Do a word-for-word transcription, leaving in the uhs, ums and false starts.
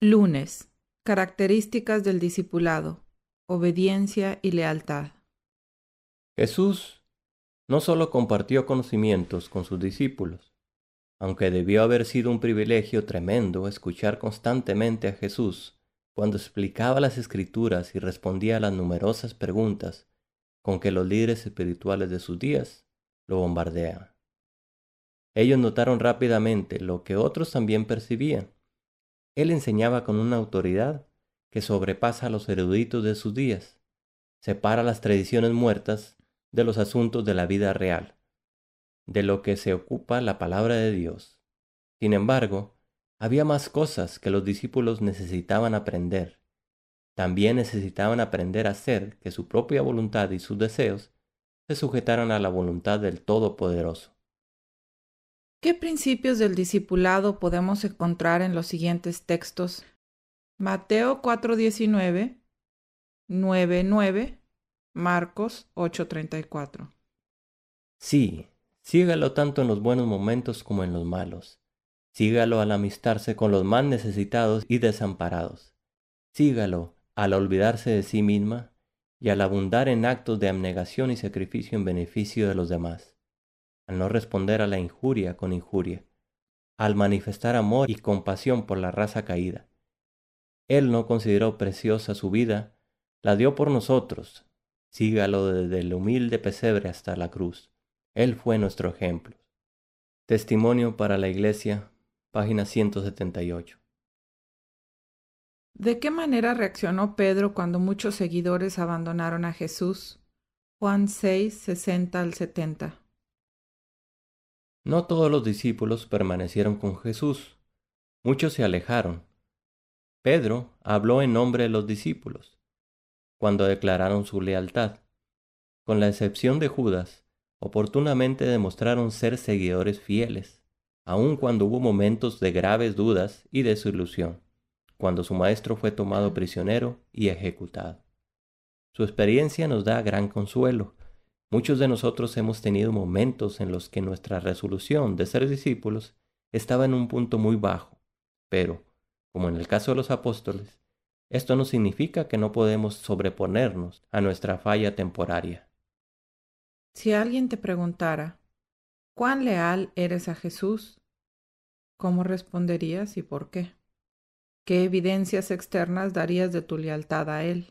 Lunes. Características del discipulado: obediencia y lealtad. Jesús no solo compartió conocimientos con sus discípulos, aunque debió haber sido un privilegio tremendo escuchar constantemente a Jesús cuando explicaba las Escrituras y respondía a las numerosas preguntas con que los líderes espirituales de sus días lo bombardeaban. Ellos notaron rápidamente lo que otros también percibían. Él enseñaba con una autoridad que sobrepasa a los eruditos de sus días. Separa las tradiciones muertas de los asuntos de la vida real, de lo que se ocupa la palabra de Dios. Sin embargo, había más cosas que los discípulos necesitaban aprender. También necesitaban aprender a hacer que su propia voluntad y sus deseos se sujetaran a la voluntad del Todopoderoso. ¿Qué principios del discipulado podemos encontrar en los siguientes textos? Mateo cuatro diecinueve, nueve nueve, Marcos ocho treinta y cuatro. Sí, sígalo tanto en los buenos momentos como en los malos. Sígalo al amistarse con los más necesitados y desamparados. Sígalo al olvidarse de sí misma y al abundar en actos de abnegación y sacrificio en beneficio de los demás, al no responder a la injuria con injuria, al manifestar amor y compasión por la raza caída. Él no consideró preciosa su vida, la dio por nosotros. Sígalo desde el humilde pesebre hasta la cruz. Él fue nuestro ejemplo. Testimonio para la Iglesia, página ciento setenta y ocho. ¿De qué manera reaccionó Pedro cuando muchos seguidores abandonaron a Jesús? Juan seis, sesenta al setenta. No todos los discípulos permanecieron con Jesús. Muchos se alejaron. Pedro habló en nombre de los discípulos cuando declararon su lealtad. Con la excepción de Judas, oportunamente demostraron ser seguidores fieles, aun cuando hubo momentos de graves dudas y desilusión, cuando su maestro fue tomado prisionero y ejecutado. Su experiencia nos da gran consuelo. Muchos de nosotros hemos tenido momentos en los que nuestra resolución de ser discípulos estaba en un punto muy bajo, pero, como en el caso de los apóstoles, esto no significa que no podemos sobreponernos a nuestra falla temporaria. Si alguien te preguntara, ¿cuán leal eres a Jesús?, ¿cómo responderías y por qué? ¿Qué evidencias externas darías de tu lealtad a Él?